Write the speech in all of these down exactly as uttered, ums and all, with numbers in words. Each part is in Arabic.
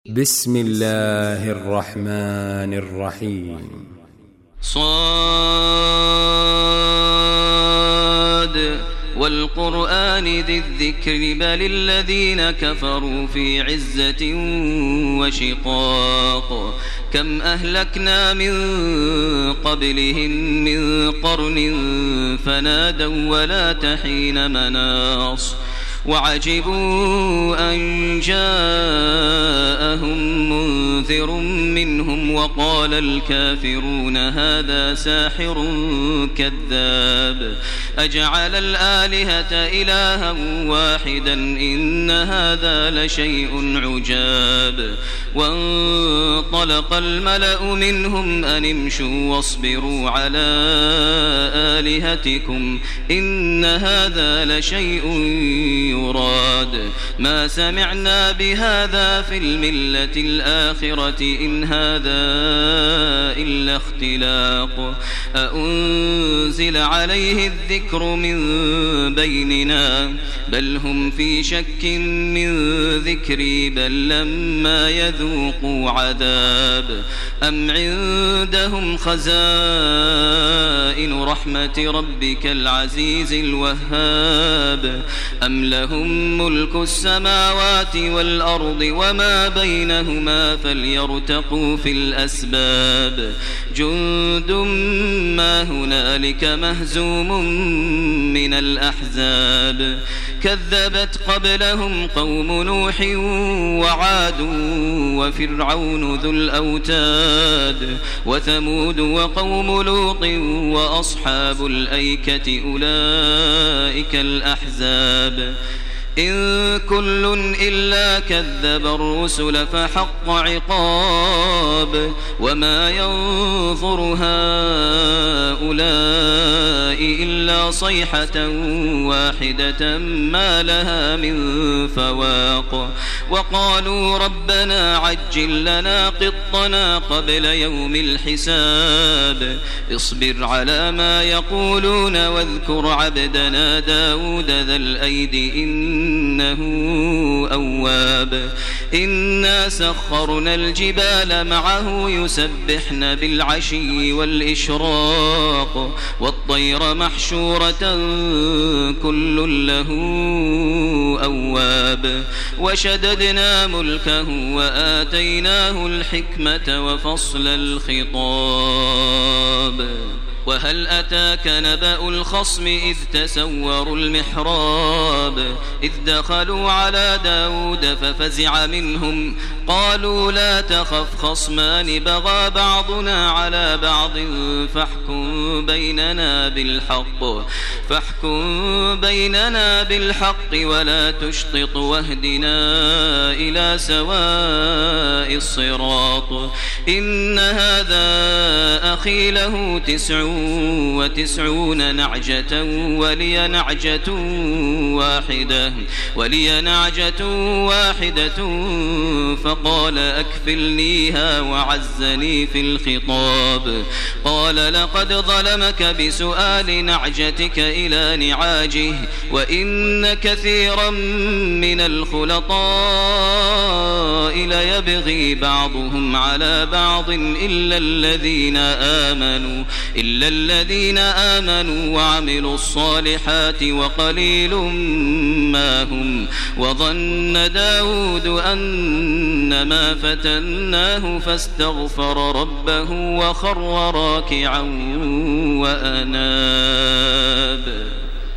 بسم الله الرحمن الرحيم. صاد والقرآن ذي الذكر بل الذين كفروا في عزة وشقاق كم أهلكنا من قبلهم من قرن فنادوا ولا تحين مناص وعجبوا أن جاءهم منذر منهم وقال الكافرون هذا ساحر كذاب أجعل الآلهة إلها واحدا إن هذا لشيء عجاب وانطلق الملأ منهم أن امشوا واصبروا على آلهتكم إن هذا لشيء يراد ما سمعنا بهذا في الملة الآخرة إن هذا إلا اختلاق أأنزل عليه الذكر من بيننا بل هم في شك من ذكري بل لما يذوقوا عذاب أم عندهم خزائن رحمة ربك العزيز الوهاب أم لهم ملك السماوات والأرض وما بينهما فليرتقوا في الأسباب جند ما هنالك مهزوم من الأحزاب كذبت قبلهم قوم نوح وعاد وفرعون ذو الأوتاد وثمود وقوم لوط وأصحاب الأيكة أولئك الأحزاب إن كل إلا كذب الرسل فحق عقاب وما ينظر هؤلاء إلا صيحة واحدة ما لها من فواق وقالوا ربنا عجل لنا قطنا قبل يوم الحساب اصبر على ما يقولون واذكر عبدنا داود ذا الأيد إنه أواب إنا سخرنا الجبال معه يسبحن بالعشي والإشراق والطير محشورة كل له أواب وشددنا ملكه وآتيناه الحكمة وفصل الخطاب وهل أتاك نبأ الخصم إذ تسوروا المحراب إذ دخلوا على داود ففزع منهم قالوا لا تخف خصمان بغى بعضنا على بعض فاحكم بيننا بالحق فاحكم بيننا بالحق ولا تشطط واهدنا إلى سواء الصراط إن هذا أخي له تسع وتسعون نعجة ولي نعجة واحدة ولي نعجة واحدة فقال أكفلنيها وعزني في الخطاب قال لقد ظلمك بسؤال نعجتك إلى نعاجه وإن كثيرا من الخلطاء ليبغي بعضهم على بعض إلا الذين آمنوا إلا الذين آمنوا وعملوا الصالحات وقليل ما هم وظن داود أنما فتناه فاستغفر ربه وخر راكعا وأناب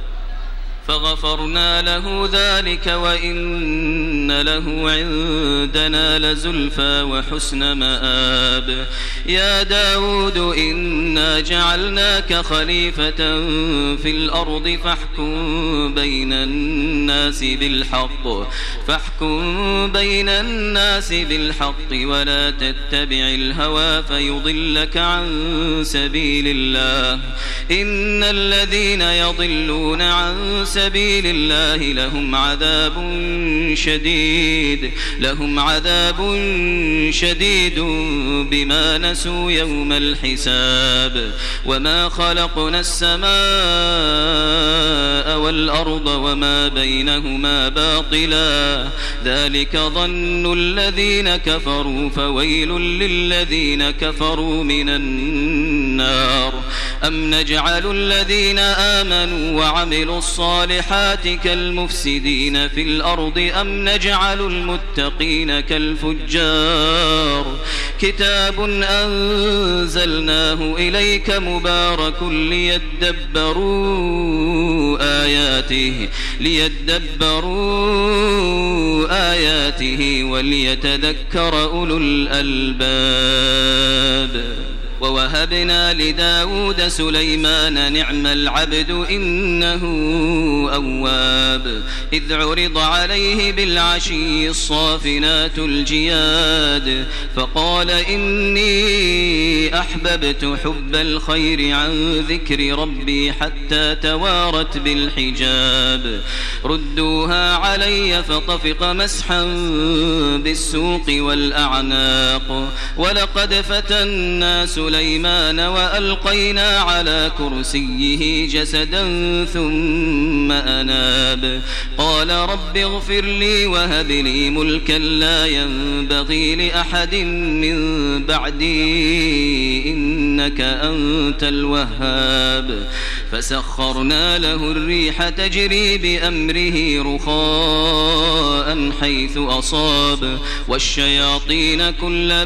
فغفرنا له ذلك وإن له عندنا لزلفى وحسن مآب يا داود إنا جعلناك خليفة في الأرض فاحكم بين الناس بالحق فاحكم بين الناس بالحق ولا تتبع الهوى فيضلك عن سبيل الله إن الذين يضلون عن سبيل سبيل الله لهم عذاب شديد لهم عذاب شديد بما نسوا يوم الحساب وما خلقنا السماء والأرض وما بينهما باطلا ذلك ظن الذين كفروا فويل للذين كفروا من النار أم نجعل الذين آمنوا وعملوا الصالحات كالمفسدين في الأرض أم نجعل المتقين كالفجار كتاب أنزلناه إليك مبارك ليدبروا آياته ليدبروا آياته وليتذكر أولو الألباب ووهبنا لداود سليمان نعم العبد إنه أواب إذ عرض عليه بالعشي الصافنات الجياد فقال إني أحببت حب الخير عن ذكر ربي حتى توارت بالحجاب ردوها علي فطفق مسحا بالسوق والأعناق ولقد فتنا سليمان سليمان وألقينا على كرسيه جسدا ثم أناب قال رب اغفر لي وهب لي ملكا لا ينبغي لأحد من بعدي إنك أنت الوهاب فسخرنا له الريح تجري بأمره رخاء حيث أصاب والشياطين كل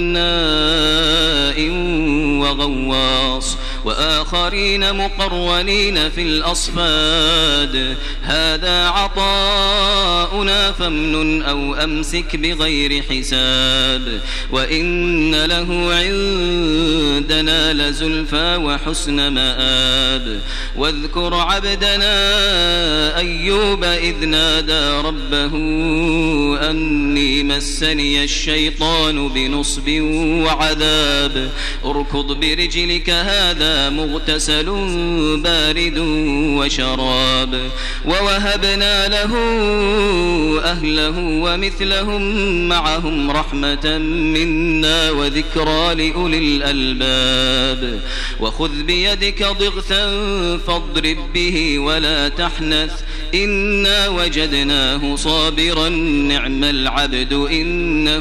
بناء وغواص وآخرين مقرنين في الأصفاد هذا عطاؤنا فامنن أو أمسك بغير حساب وإن له عندنا لزلفى وحسن مآب واذكر عبدنا أيوب إذ نادى ربه أني مسني الشيطان بنصب وعذاب اركض برجلك هذا مغتسل بارد وشراب ووهبنا له أهله ومثلهم معهم رحمة منا وذكرى لأولي الألباب وخذ بيدك ضغثا فاضرب به ولا تحنث إنا وجدناه صابرا نعم العبد إنه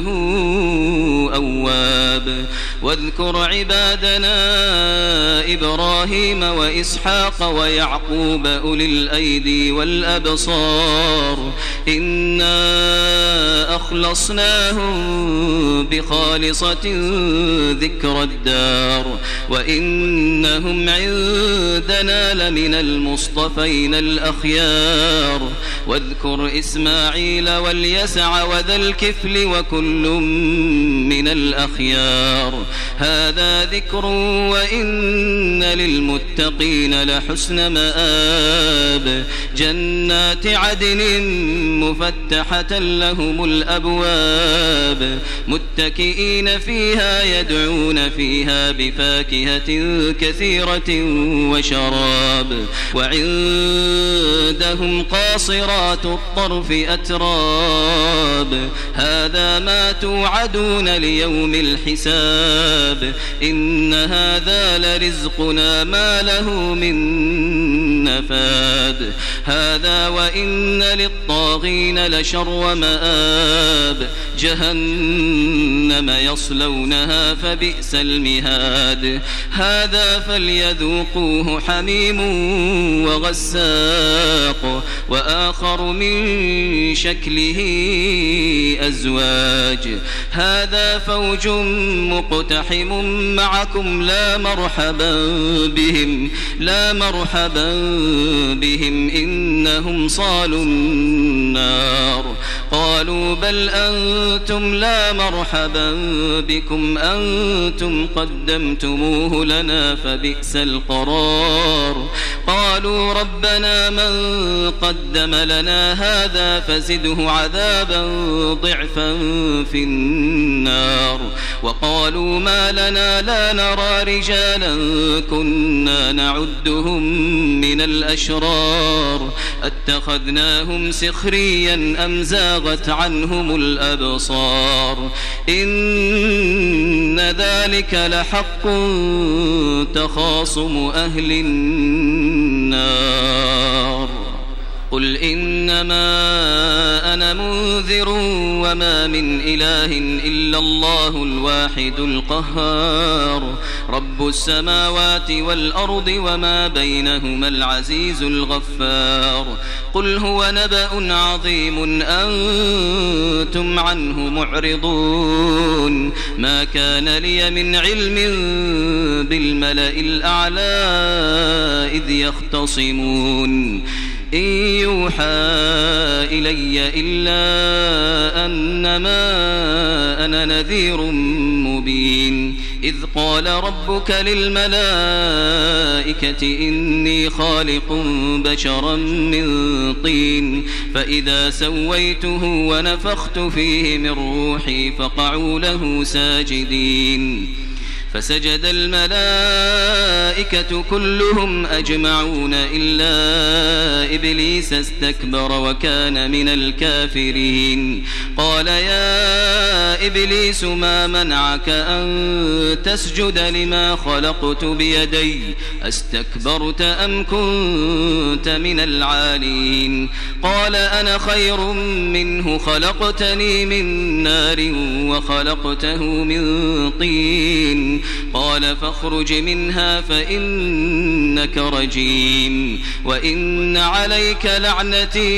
أواب واذكر عبادنا إبراهيم وإسحاق ويعقوب أولي الأيدي والأبصار إنا أخلصناهم بخالصة ذكر الدار وإنهم عندنا لمن المصطفين الأخيار واذكر إسماعيل واليسع وذا الكفل وكل من الأخيار هذا ذكر وإن للمتقين لحسن مآب جنات عدن مفتحة لهم الأبواب متكئين فيها يدعون فيها بفاكهة كثيرة وشراب وعندهم قاصرات الطرف أتراب هذا ما توعدون ليوم الحساب إن هذا لرزقنا ما له من نفاد هذا وإن للطاغين لشر مآب جهنم يصلونها فبئس المهاد هذا فليذوقوه حميم وغساق وآخر من شكله أزواج هذا فوج مقتحم معكم لا مرحبا بهم لا مرحبا بهم إنهم صالوا النار قالوا بل أنتم لا مرحبا بكم أنتم قدمتموه لنا فبئس القرار قالوا ربنا من قدم لنا هذا فزده عذابا ضعفا في النار. وقالوا ما لنا لا نرى رجالا كنا نعدهم من الأشرار اتخذناهم سخريا أم زاغت عنهم الأبصار إن ذلك لحق تخاصم أهل النار. قل إنما أنا منذر وما من إله إلا الله الواحد القهار رب السماوات والأرض وما بينهما العزيز الغفار. قل هو نبأ عظيم أنتم عنه معرضون ما كان لي من علم بالملأ الأعلى إذ يختصمون إن يوحى إلي إلا أنما أنا نذير مبين. إذ قال ربك للملائكة إني خالق بشرا من طين فإذا سويته ونفخت فيه من روحي فقعوا له ساجدين. فسجد الملائكة كلهم أجمعون إلا إبليس استكبر وكان من الكافرين. قال يا إبليس ما منعك أن تسجد لما خلقت بيدي أستكبرت أم كنت من العالين؟ قال أنا خير منه خلقتني من نار وخلقته من طين قال فاخرج منها فإنك رجيم وإن عليك لعنتي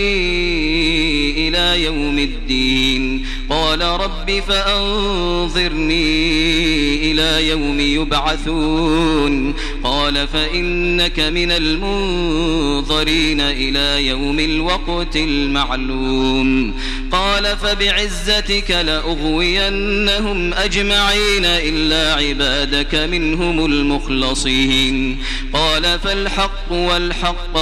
إلى يوم الدين. قال رب فأنظرني إلى يوم يبعثون قال فإنك من المنظرين إلى يوم الوقت المعلوم. قال فبعزتك لأغوينهم أجمعين إلا عبادك منهم المخلصين. قال فالحق والحق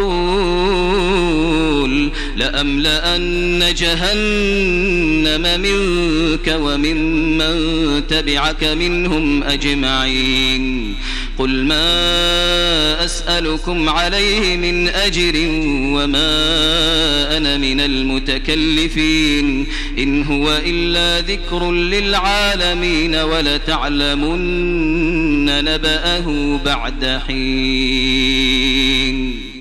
أقول لأملأن جهنم منك وممن تبعك منهم أجمعين. قل ما أسألكم عليه من أجر وما أنا من المتكلفين إن هو إلا ذكر للعالمين ولتعلمن نبأه بعد حين.